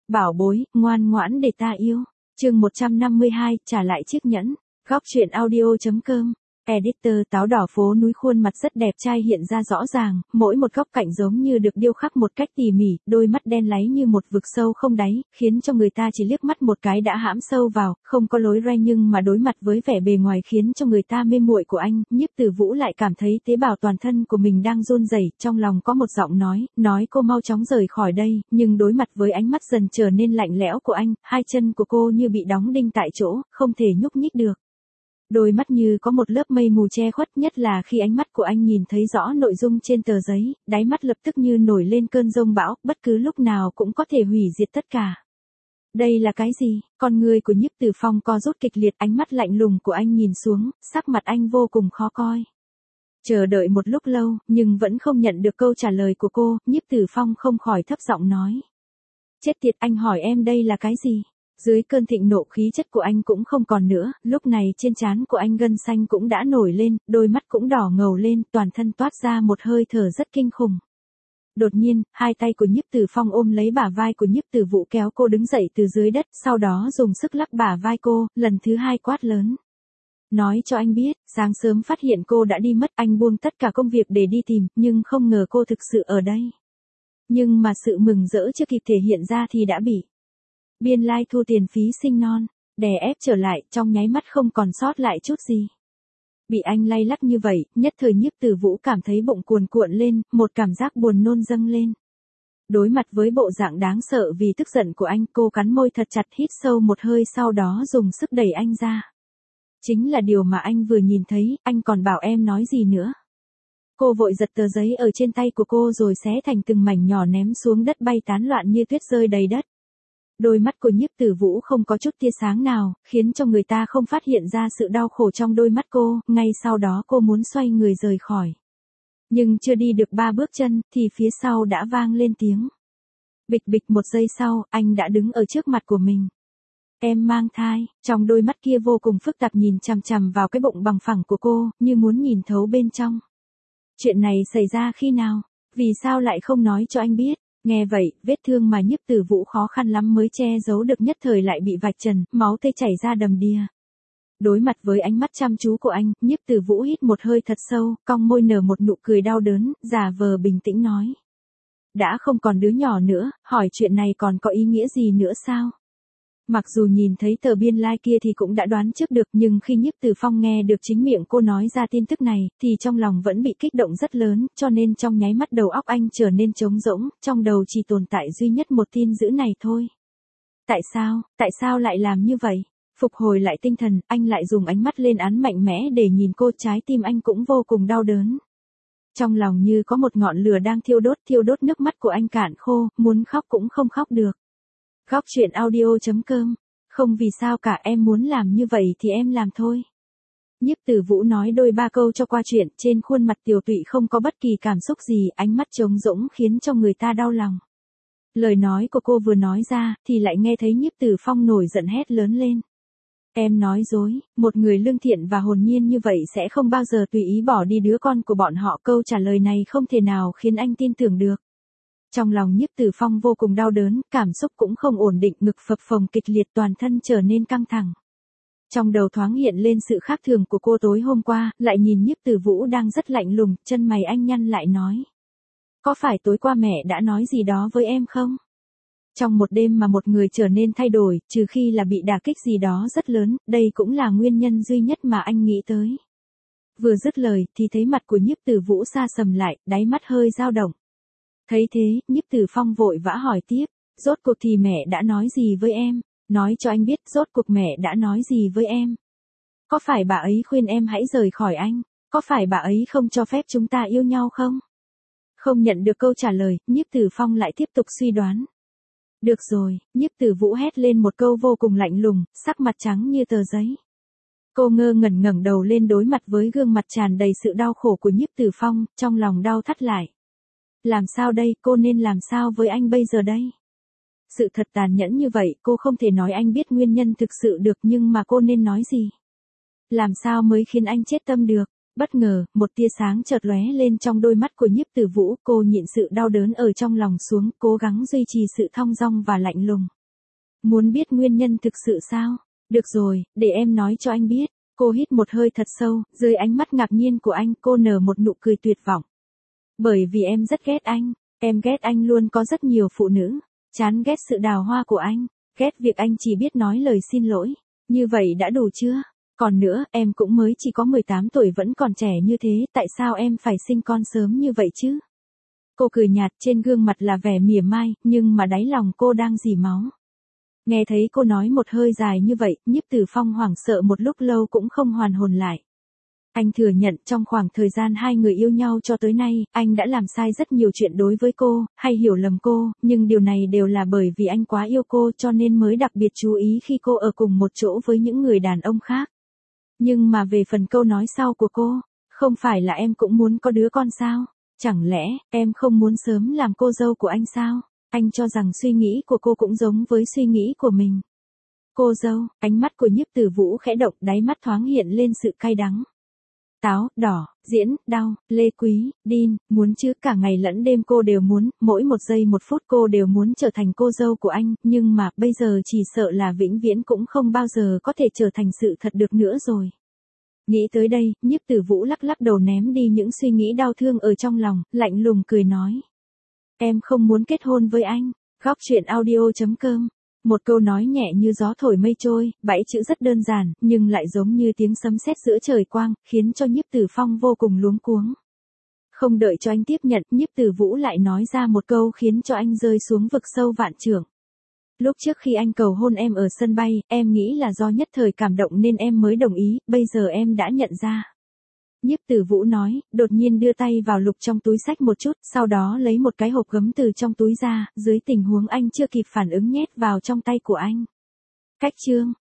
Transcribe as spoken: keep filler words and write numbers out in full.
Bảo bối, ngoan ngoãn để ta yêu. Chương một trăm năm mươi hai, trả lại chiếc nhẫn. Góc truyện audio chấm com. Editor. Táo đỏ phố núi khuôn mặt rất đẹp trai hiện ra rõ ràng, mỗi một góc cạnh giống như được điêu khắc một cách tỉ mỉ, đôi mắt đen láy như một vực sâu không đáy, khiến cho người ta chỉ liếc mắt một cái đã hãm sâu vào, không có lối ray nhưng mà đối mặt với vẻ bề ngoài khiến cho người ta mê muội của anh, Nhiếp Tử Vũ lại cảm thấy tế bào toàn thân của mình đang run rẩy, trong lòng có một giọng nói, nói cô mau chóng rời khỏi đây, nhưng đối mặt với ánh mắt dần trở nên lạnh lẽo của anh, hai chân của cô như bị đóng đinh tại chỗ, không thể nhúc nhích được. Đôi mắt như có một lớp mây mù che khuất, nhất là khi ánh mắt của anh nhìn thấy rõ nội dung trên tờ giấy, đáy mắt lập tức như nổi lên cơn giông bão, bất cứ lúc nào cũng có thể hủy diệt tất cả. Đây là cái gì? Con người của Nhiếp Tử Phong co rút kịch liệt, ánh mắt lạnh lùng của anh nhìn xuống, sắc mặt anh vô cùng khó coi. Chờ đợi một lúc lâu, nhưng vẫn không nhận được câu trả lời của cô, Nhiếp Tử Phong không khỏi thấp giọng nói. Chết tiệt, anh hỏi em đây là cái gì? Dưới cơn thịnh nộ khí chất của anh cũng không còn nữa, lúc này trên trán của anh gân xanh cũng đã nổi lên, đôi mắt cũng đỏ ngầu lên, toàn thân toát ra một hơi thở rất kinh khủng. Đột nhiên, hai tay của Nhiếp Tử Phong ôm lấy bả vai của Nhiếp Tử Vũ kéo cô đứng dậy từ dưới đất, sau đó dùng sức lắc bả vai cô, lần thứ hai quát lớn. Nói cho anh biết, sáng sớm phát hiện cô đã đi mất, anh buông tất cả công việc để đi tìm, nhưng không ngờ cô thực sự ở đây. Nhưng mà sự mừng rỡ chưa kịp thể hiện ra thì đã bị Biên Lai thu tiền phí sinh non, đè ép trở lại, trong nháy mắt không còn sót lại chút gì. Bị anh lay lắc như vậy, nhất thời Nhiếp Tử Vũ cảm thấy bụng cuồn cuộn lên, một cảm giác buồn nôn dâng lên. Đối mặt với bộ dạng đáng sợ vì tức giận của anh, cô cắn môi thật chặt, hít sâu một hơi, sau đó dùng sức đẩy anh ra. Chính là điều mà anh vừa nhìn thấy, anh còn bảo em nói gì nữa. Cô vội giật tờ giấy ở trên tay của cô rồi xé thành từng mảnh nhỏ ném xuống đất, bay tán loạn như tuyết rơi đầy đất. Đôi mắt của Nhiếp Tử Vũ không có chút tia sáng nào, khiến cho người ta không phát hiện ra sự đau khổ trong đôi mắt cô, ngay sau đó cô muốn xoay người rời khỏi. Nhưng chưa đi được ba bước chân, thì phía sau đã vang lên tiếng. Bịch bịch, một giây sau, anh đã đứng ở trước mặt của mình. Em mang thai, trong đôi mắt kia vô cùng phức tạp nhìn chằm chằm vào cái bụng bằng phẳng của cô, như muốn nhìn thấu bên trong. Chuyện này xảy ra khi nào? Vì sao lại không nói cho anh biết? Nghe vậy, vết thương mà Nhiếp Tử Vũ khó khăn lắm mới che giấu được nhất thời lại bị vạch trần, máu tươi chảy ra đầm đìa. Đối mặt với ánh mắt chăm chú của anh, Nhiếp Tử Vũ hít một hơi thật sâu, cong môi nở một nụ cười đau đớn, giả vờ bình tĩnh nói. Đã không còn đứa nhỏ nữa, hỏi chuyện này còn có ý nghĩa gì nữa sao? Mặc dù nhìn thấy tờ biên lai kia thì cũng đã đoán trước được, nhưng khi Nhiếp Tử Phong nghe được chính miệng cô nói ra tin tức này, thì trong lòng vẫn bị kích động rất lớn, cho nên trong nháy mắt đầu óc anh trở nên trống rỗng, trong đầu chỉ tồn tại duy nhất một tin dữ này thôi. Tại sao, tại sao lại làm như vậy? Phục hồi lại tinh thần, anh lại dùng ánh mắt lên án mạnh mẽ để nhìn cô, trái tim anh cũng vô cùng đau đớn. Trong lòng như có một ngọn lửa đang thiêu đốt, thiêu đốt nước mắt của anh cạn khô, muốn khóc cũng không khóc được. Góc truyện audio chấm com. Không vì sao cả, em muốn làm như vậy thì em làm thôi. Nhiếp Tử Vũ nói đôi ba câu cho qua chuyện, trên khuôn mặt tiều tụy không có bất kỳ cảm xúc gì, ánh mắt trống rỗng khiến cho người ta đau lòng. Lời nói của cô vừa nói ra, thì lại nghe thấy Nhiếp Tử Phong nổi giận hét lớn lên. Em nói dối, một người lương thiện và hồn nhiên như vậy sẽ không bao giờ tùy ý bỏ đi đứa con của bọn họ. Câu trả lời này không thể nào khiến anh tin tưởng được. Trong lòng Nhiếp Tử Phong vô cùng đau đớn, cảm xúc cũng không ổn định, ngực phập phồng kịch liệt, toàn thân trở nên căng thẳng. Trong đầu thoáng hiện lên sự khác thường của cô tối hôm qua, lại nhìn Nhiếp Tử Vũ đang rất lạnh lùng, chân mày anh nhăn lại nói. Có phải tối qua mẹ đã nói gì đó với em không? Trong một đêm mà một người trở nên thay đổi, trừ khi là bị đả kích gì đó rất lớn, đây cũng là nguyên nhân duy nhất mà anh nghĩ tới. Vừa dứt lời, thì thấy mặt của Nhiếp Tử Vũ sa sầm lại, đáy mắt hơi dao động. Thấy thế, Nhiếp Tử Phong vội vã hỏi tiếp, rốt cuộc thì mẹ đã nói gì với em? Nói cho anh biết, rốt cuộc mẹ đã nói gì với em? Có phải bà ấy khuyên em hãy rời khỏi anh? Có phải bà ấy không cho phép chúng ta yêu nhau không? Không nhận được câu trả lời, Nhiếp Tử Phong lại tiếp tục suy đoán. Được rồi, Nhiếp Tử Vũ hét lên một câu vô cùng lạnh lùng, sắc mặt trắng như tờ giấy. Cô ngơ ngẩn ngẩng đầu lên đối mặt với gương mặt tràn đầy sự đau khổ của Nhiếp Tử Phong, trong lòng đau thắt lại. Làm sao đây, cô nên làm sao với anh bây giờ đây? Sự thật tàn nhẫn như vậy, cô không thể nói anh biết nguyên nhân thực sự được, nhưng mà cô nên nói gì? Làm sao mới khiến anh chết tâm được? Bất ngờ, một tia sáng chợt lóe lên trong đôi mắt của Nhiếp Tử Vũ, cô nhịn sự đau đớn ở trong lòng xuống, cố gắng duy trì sự thong dong và lạnh lùng. Muốn biết nguyên nhân thực sự sao? Được rồi, để em nói cho anh biết. Cô hít một hơi thật sâu, dưới ánh mắt ngạc nhiên của anh, cô nở một nụ cười tuyệt vọng. Bởi vì em rất ghét anh, em ghét anh luôn có rất nhiều phụ nữ, chán ghét sự đào hoa của anh, ghét việc anh chỉ biết nói lời xin lỗi. Như vậy đã đủ chưa? Còn nữa, em cũng mới chỉ có mười tám tuổi vẫn còn trẻ như thế, tại sao em phải sinh con sớm như vậy chứ? Cô cười nhạt, trên gương mặt là vẻ mỉa mai, nhưng mà đáy lòng cô đang rỉ máu. Nghe thấy cô nói một hơi dài như vậy, Nhiếp Tử Phong hoảng sợ một lúc lâu cũng không hoàn hồn lại. Anh thừa nhận trong khoảng thời gian hai người yêu nhau cho tới nay, anh đã làm sai rất nhiều chuyện đối với cô, hay hiểu lầm cô, nhưng điều này đều là bởi vì anh quá yêu cô cho nên mới đặc biệt chú ý khi cô ở cùng một chỗ với những người đàn ông khác. Nhưng mà về phần câu nói sau của cô, không phải là em cũng muốn có đứa con sao? Chẳng lẽ, em không muốn sớm làm cô dâu của anh sao? Anh cho rằng suy nghĩ của cô cũng giống với suy nghĩ của mình. Cô dâu, ánh mắt của Nhiếp Tử Vũ khẽ động, đáy mắt thoáng hiện lên sự cay đắng. Táo, đỏ, diễn, đau, lê quý, đin, muốn chứ, cả ngày lẫn đêm cô đều muốn, mỗi một giây một phút cô đều muốn trở thành cô dâu của anh, nhưng mà bây giờ chỉ sợ là vĩnh viễn cũng không bao giờ có thể trở thành sự thật được nữa rồi. Nghĩ tới đây, Nhiếp Tử Vũ lắc lắc đầu ném đi những suy nghĩ đau thương ở trong lòng, lạnh lùng cười nói. Em không muốn kết hôn với anh. Góc truyện audio chấm com. Một câu nói nhẹ như gió thổi mây trôi, bảy chữ rất đơn giản, nhưng lại giống như tiếng sấm sét giữa trời quang, khiến cho Nhiếp Tử Phong vô cùng luống cuống. Không đợi cho anh tiếp nhận, Nhiếp Tử Vũ lại nói ra một câu khiến cho anh rơi xuống vực sâu vạn trượng. Lúc trước khi anh cầu hôn em ở sân bay, em nghĩ là do nhất thời cảm động nên em mới đồng ý, bây giờ em đã nhận ra. Nhiếp Tử Vũ nói, đột nhiên đưa tay vào lục trong túi xách một chút, sau đó lấy một cái hộp gấm từ trong túi ra, dưới tình huống anh chưa kịp phản ứng nhét vào trong tay của anh. Cách chương